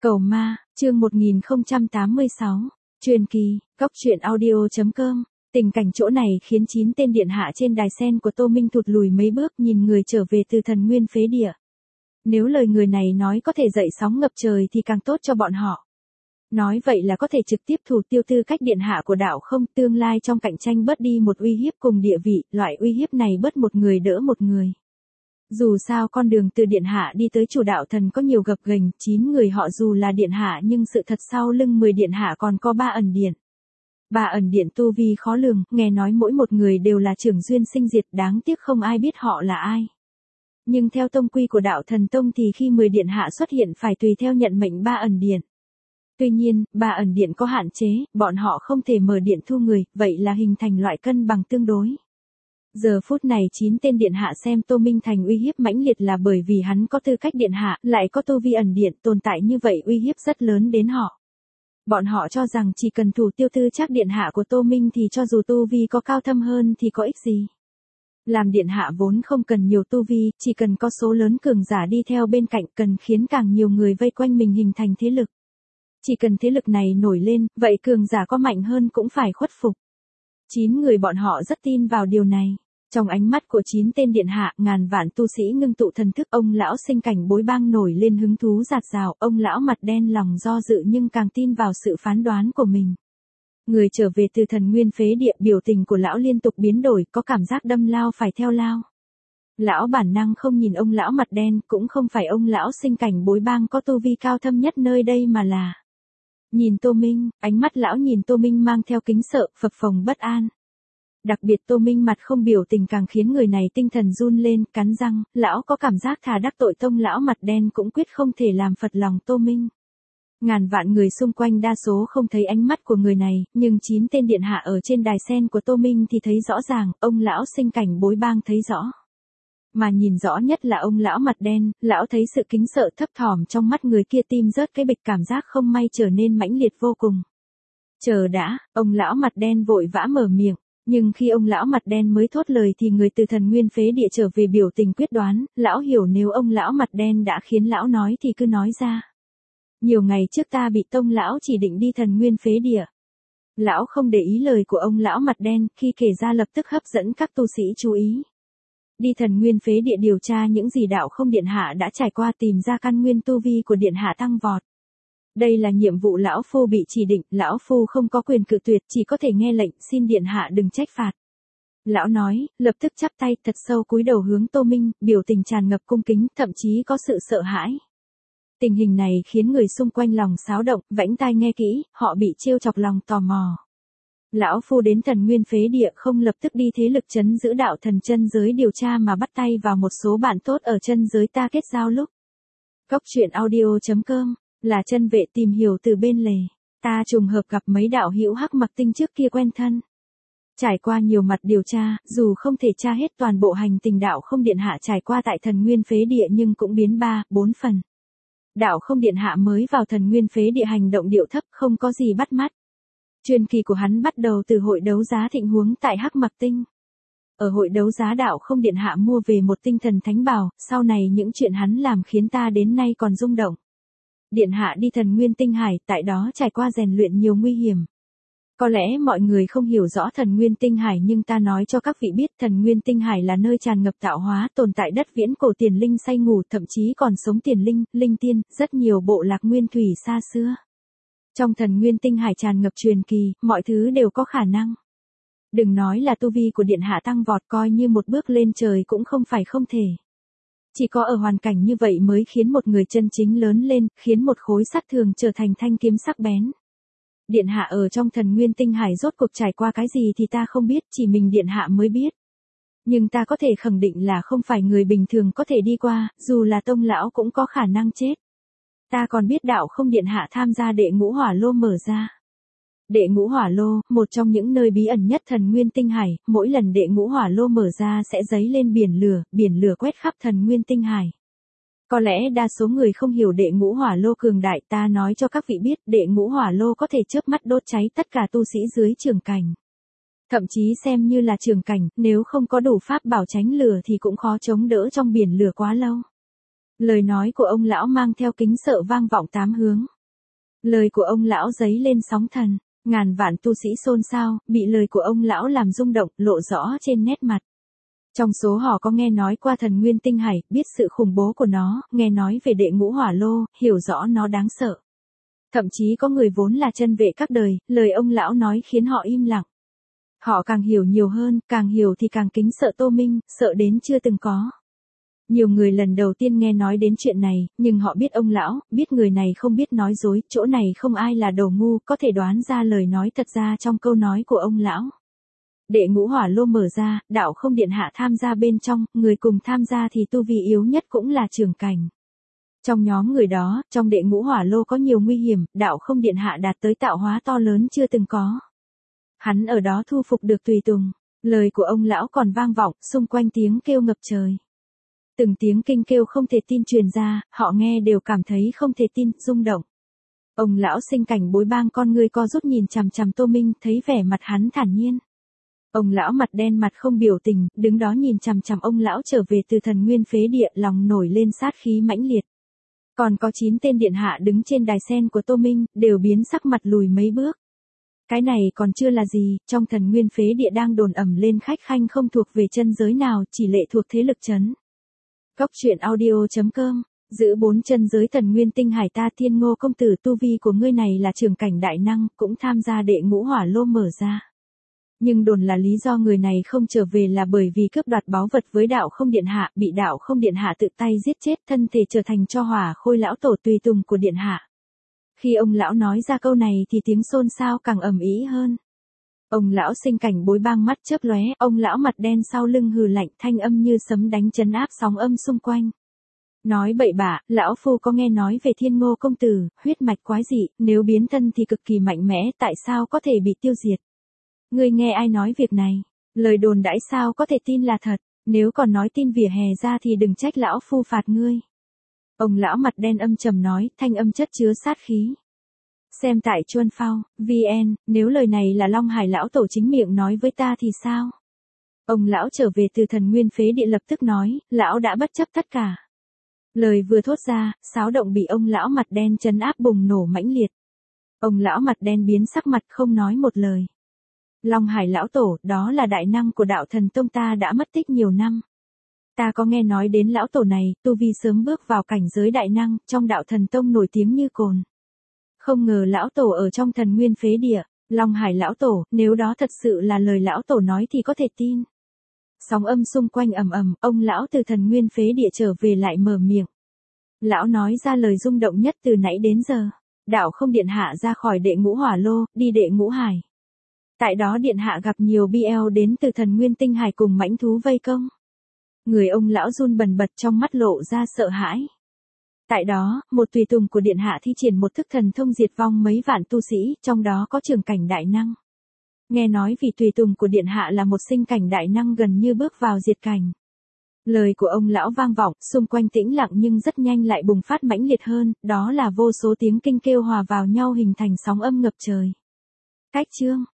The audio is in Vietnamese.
Cầu ma, chương 1086, truyền kỳ, góc truyện audio.com. Tình cảnh chỗ này khiến 9 tên điện hạ trên đài sen của Tô Minh thụt lùi mấy bước nhìn người trở về từ thần nguyên phế địa. Nếu lời người này nói có thể dậy sóng ngập trời thì càng tốt cho bọn họ. Nói vậy là có thể trực tiếp thủ tiêu tư cách điện hạ của đạo không, tương lai trong cạnh tranh bớt đi một uy hiếp cùng địa vị, loại uy hiếp này bớt một người đỡ một người. Dù sao con đường từ điện hạ đi tới chủ đạo thần có nhiều gập ghềnh, 9 người họ dù là điện hạ nhưng sự thật sau lưng 10 điện hạ còn có 3 ẩn điện. 3 ẩn điện tu vi khó lường, nghe nói mỗi một người đều là trưởng duyên sinh diệt, đáng tiếc không ai biết họ là ai. Nhưng theo tông quy của đạo thần tông thì khi 10 điện hạ xuất hiện phải tùy theo nhận mệnh 3 ẩn điện. Tuy nhiên, 3 ẩn điện có hạn chế, bọn họ không thể mở điện thu người, vậy là hình thành loại cân bằng tương đối. Giờ phút này 9 tên điện hạ xem Tô Minh thành uy hiếp mãnh liệt là bởi vì hắn có tư cách điện hạ, lại có tu vi ẩn điện, tồn tại như vậy uy hiếp rất lớn đến họ. Bọn họ cho rằng chỉ cần thủ tiêu tư chắc điện hạ của Tô Minh thì cho dù tu vi có cao thâm hơn thì có ích gì. Làm điện hạ vốn không cần nhiều tu vi, chỉ cần có số lớn cường giả đi theo bên cạnh, cần khiến càng nhiều người vây quanh mình hình thành thế lực. Chỉ cần thế lực này nổi lên, vậy cường giả có mạnh hơn cũng phải khuất phục. 9 người bọn họ rất tin vào điều này. Trong ánh mắt của 9 tên điện hạ, ngàn vạn tu sĩ ngưng tụ thần thức, ông lão sinh cảnh bối bang nổi lên hứng thú dạt dào, ông lão mặt đen lòng do dự nhưng càng tin vào sự phán đoán của mình. Người trở về từ thần nguyên phế địa, biểu tình của lão liên tục biến đổi, có cảm giác đâm lao phải theo lao. Lão bản năng không nhìn ông lão mặt đen, cũng không phải ông lão sinh cảnh bối bang có tu vi cao thâm nhất nơi đây mà là nhìn Tô Minh, ánh mắt lão nhìn Tô Minh mang theo kính sợ, phập phồng bất an. Đặc biệt Tô Minh mặt không biểu tình càng khiến người này tinh thần run lên, cắn răng, lão có cảm giác thà đắc tội tông lão mặt đen cũng quyết không thể làm phật lòng Tô Minh. Ngàn vạn người xung quanh đa số không thấy ánh mắt của người này, nhưng 9 tên điện hạ ở trên đài sen của Tô Minh thì thấy rõ ràng, ông lão sinh cảnh bối bang thấy rõ. Mà nhìn rõ nhất là ông lão mặt đen, lão thấy sự kính sợ thấp thỏm trong mắt người kia, tim rớt cái bịch, cảm giác không may trở nên mãnh liệt vô cùng. Chờ đã, ông lão mặt đen vội vã mở miệng. Nhưng khi ông lão mặt đen mới thốt lời thì người từ thần nguyên phế địa trở về biểu tình quyết đoán, lão hiểu nếu ông lão mặt đen đã khiến lão nói thì cứ nói ra. Nhiều ngày trước ta bị tông lão chỉ định đi thần nguyên phế địa. Lão không để ý lời của ông lão mặt đen, khi kể ra lập tức hấp dẫn các tu sĩ chú ý. Đi thần nguyên phế địa điều tra những gì đạo không điện hạ đã trải qua, tìm ra căn nguyên tu vi của điện hạ tăng vọt. Đây là nhiệm vụ lão phu bị chỉ định, lão phu không có quyền cự tuyệt, chỉ có thể nghe lệnh, xin điện hạ đừng trách phạt. Lão nói, lập tức chắp tay thật sâu cúi đầu hướng Tô Minh, biểu tình tràn ngập cung kính, thậm chí có sự sợ hãi. Tình hình này khiến người xung quanh lòng xáo động, vãnh tai nghe kỹ, họ bị trêu chọc lòng tò mò. Lão phu đến thần nguyên phế địa không lập tức đi thế lực trấn giữ đạo thần chân giới điều tra mà bắt tay vào một số bạn tốt ở chân giới ta kết giao lúc. Góc truyện audio.com. Là chân vệ tìm hiểu từ bên lề, ta trùng hợp gặp mấy đạo hữu hắc mặc tinh trước kia quen thân. Trải qua nhiều mặt điều tra, dù không thể tra hết toàn bộ hành trình đạo không điện hạ trải qua tại thần nguyên phế địa nhưng cũng biến 3-4 phần. Đạo không điện hạ mới vào thần nguyên phế địa hành động điệu thấp, không có gì bắt mắt. Truyền kỳ của hắn bắt đầu từ hội đấu giá thịnh huống tại hắc mặc tinh. Ở hội đấu giá đạo không điện hạ mua về một tinh thần thánh bảo, sau này những chuyện hắn làm khiến ta đến nay còn rung động. Điện hạ đi thần nguyên tinh hải, tại đó trải qua rèn luyện nhiều nguy hiểm. Có lẽ mọi người không hiểu rõ thần nguyên tinh hải nhưng ta nói cho các vị biết, thần nguyên tinh hải là nơi tràn ngập tạo hóa, tồn tại đất viễn cổ tiền linh say ngủ, thậm chí còn sống tiền linh, linh tiên, rất nhiều bộ lạc nguyên thủy xa xưa. Trong thần nguyên tinh hải tràn ngập truyền kỳ, mọi thứ đều có khả năng. Đừng nói là tu vi của điện hạ tăng vọt, coi như một bước lên trời cũng không phải không thể. Chỉ có ở hoàn cảnh như vậy mới khiến một người chân chính lớn lên, khiến một khối sắt thường trở thành thanh kiếm sắc bén. Điện hạ ở trong thần nguyên tinh hải rốt cuộc trải qua cái gì thì ta không biết, chỉ mình điện hạ mới biết. Nhưng ta có thể khẳng định là không phải người bình thường có thể đi qua, dù là tông lão cũng có khả năng chết. Ta còn biết đạo không điện hạ tham gia đệ ngũ hỏa lô mở ra. Đệ ngũ hỏa lô, một trong những nơi bí ẩn nhất thần nguyên tinh hải, mỗi lần đệ ngũ hỏa lô mở ra sẽ dấy lên biển lửa quét khắp thần nguyên tinh hải. Có lẽ đa số người không hiểu đệ ngũ hỏa lô cường đại, ta nói cho các vị biết, đệ ngũ hỏa lô có thể chớp mắt đốt cháy tất cả tu sĩ dưới trường cảnh. Thậm chí xem như là trường cảnh, nếu không có đủ pháp bảo tránh lửa thì cũng khó chống đỡ trong biển lửa quá lâu. Lời nói của ông lão mang theo kính sợ vang vọng tám hướng. Lời của ông lão giấy lên sóng thần, ngàn vạn tu sĩ xôn xao, bị lời của ông lão làm rung động, lộ rõ trên nét mặt. Trong số họ có nghe nói qua thần Nguyên Tinh Hải, biết sự khủng bố của nó, nghe nói về đệ ngũ hỏa lô, hiểu rõ nó đáng sợ. Thậm chí có người vốn là chân vệ các đời, lời ông lão nói khiến họ im lặng. Họ càng hiểu nhiều hơn, càng hiểu thì càng kính sợ Tô Minh, sợ đến chưa từng có. Nhiều người lần đầu tiên nghe nói đến chuyện này, nhưng họ biết ông lão, biết người này không biết nói dối, chỗ này không ai là đồ ngu, có thể đoán ra lời nói thật ra trong câu nói của ông lão. Đệ ngũ hỏa lô mở ra, đạo không điện hạ tham gia bên trong, người cùng tham gia thì tu vi yếu nhất cũng là trưởng cảnh. Trong nhóm người đó, trong đệ ngũ hỏa lô có nhiều nguy hiểm, đạo không điện hạ đạt tới tạo hóa to lớn chưa từng có. Hắn ở đó thu phục được tùy tùng, lời của ông lão còn vang vọng, xung quanh tiếng kêu ngập trời. Từng tiếng kinh kêu không thể tin truyền ra, họ nghe đều cảm thấy không thể tin, rung động. Ông lão Sinh Cảnh Bối Bang con ngươi co rút nhìn chằm chằm Tô Minh, thấy vẻ mặt hắn thản nhiên. Ông lão mặt đen mặt không biểu tình, đứng đó nhìn chằm chằm ông lão trở về từ thần nguyên phế địa, lòng nổi lên sát khí mãnh liệt. Còn có 9 tên điện hạ đứng trên đài sen của Tô Minh, đều biến sắc mặt lùi mấy bước. Cái này còn chưa là gì, trong thần nguyên phế địa đang đồn ầm lên khách khanh không thuộc về chân giới nào, chỉ lệ thuộc thế lực chấn. Góc truyện audio.com, giữ 4 chân giới thần nguyên tinh hải ta Thiên Ngô công tử, tu vi của ngươi này là trưởng cảnh đại năng, cũng tham gia đệ ngũ hỏa lô mở ra. Nhưng đồn là lý do người này không trở về là bởi vì cướp đoạt báu vật với đạo không điện hạ, bị đạo không điện hạ tự tay giết chết, thân thể trở thành tro hỏa khôi lão tổ tùy tùng của điện hạ. Khi ông lão nói ra câu này thì tiếng xôn xao càng ầm ĩ hơn. Ông lão Sinh Cảnh Bối Bang mắt chớp lóe, ông lão mặt đen sau lưng hừ lạnh, thanh âm như sấm đánh trấn áp sóng âm xung quanh. Nói bậy bạ, lão phu có nghe nói về Thiên Ngô công tử, huyết mạch quái dị, nếu biến thân thì cực kỳ mạnh mẽ, tại sao có thể bị tiêu diệt? Ngươi nghe ai nói việc này? Lời đồn đãi sao có thể tin là thật, nếu còn nói tin vỉa hè ra thì đừng trách lão phu phạt ngươi. Ông lão mặt đen âm trầm nói, thanh âm chất chứa sát khí. Xem tại Chuân Phao, VN, nếu lời này là Long Hải lão tổ chính miệng nói với ta thì sao? Ông lão trở về từ thần nguyên phế địa lập tức nói, lão đã bất chấp tất cả. Lời vừa thốt ra, xáo động bị ông lão mặt đen trấn áp bùng nổ mãnh liệt. Ông lão mặt đen biến sắc mặt không nói một lời. Long Hải lão tổ, đó là đại năng của đạo thần tông ta đã mất tích nhiều năm. Ta có nghe nói đến lão tổ này, tu vi sớm bước vào cảnh giới đại năng, trong đạo thần tông nổi tiếng như cồn. Không ngờ lão tổ ở trong thần nguyên phế địa, Long Hải lão tổ, nếu đó thật sự là lời lão tổ nói thì có thể tin. Sóng âm xung quanh ầm ầm, ông lão từ thần nguyên phế địa trở về lại mở miệng. Lão nói ra lời rung động nhất từ nãy đến giờ. Đạo không điện hạ ra khỏi đệ ngũ hỏa lô, đi đệ ngũ hải. Tại đó điện hạ gặp nhiều BL đến từ thần nguyên tinh hải cùng mãnh thú vây công. Người ông lão run bần bật, trong mắt lộ ra sợ hãi. Tại đó, một tùy tùng của điện hạ thi triển một thức thần thông diệt vong mấy vạn tu sĩ, trong đó có trưởng cảnh đại năng. Nghe nói vì tùy tùng của điện hạ là một sinh cảnh đại năng gần như bước vào diệt cảnh. Lời của ông lão vang vọng, xung quanh tĩnh lặng nhưng rất nhanh lại bùng phát mãnh liệt hơn, đó là vô số tiếng kinh kêu hòa vào nhau hình thành sóng âm ngập trời. Cách chương